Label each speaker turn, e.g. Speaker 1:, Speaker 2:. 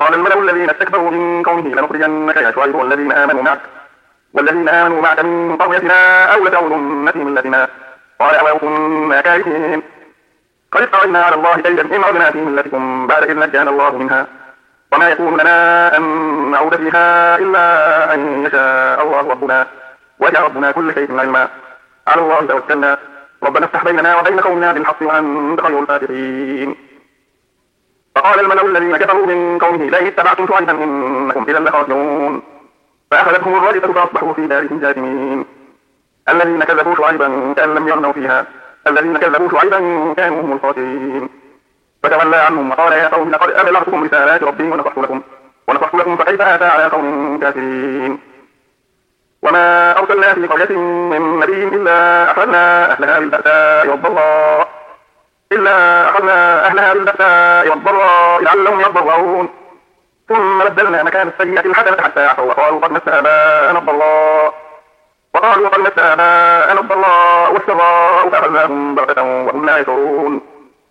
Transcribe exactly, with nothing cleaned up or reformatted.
Speaker 1: قال الملأ الذين استكبروا من قومه لنخرجنك يا شعيب والذين آمنوا معك والذين آمنوا معك من قريتنا أو لتعودن في ملتنا قال أولو كنا كارهين قد افترينا على الله كيدا إن عدنا في ملتكم بعد إذ نجانا الله منها وما يكون لنا أن نعود فيها إلا أن يشاء الله ربنا وسع ربنا كل شيء علما على الله توكلنا ربنا افتح بيننا وبين قومنا بالحق وأنت خير الفاتحين. فقال الملأ الذين كفروا من قومه لئن اتبعتم شعيبا إنكم إذا لخاسرون فأخذتهم الرجفة فأصبحوا في دارهم جاثمين. الذين كذبوا شعيبا كأن لم يغنوا فيها الذين كذبوا شعيبا كانوا هم الخاسرين. فتولى عنهم وقال يا قوم لقد أبلغتكم رسالات ربي ونصحت لكم ونصحت لكم فكيف آتى على قوم كافرين. وما أرسلنا في قرية من نبي إلا أخذنا أهلها بالبأساء والضراء إلا أخذنا أهلها بالبأساء والضراء لعلهم يضرعون ثم بدلنا مكان السيئة الحسنة حتى عفوا وقالوا قد مس آباءنا الضراء وقالوا قد مس آباءنا الضراء والسراء فأخذناهم بغتة وهم لا يشعرون.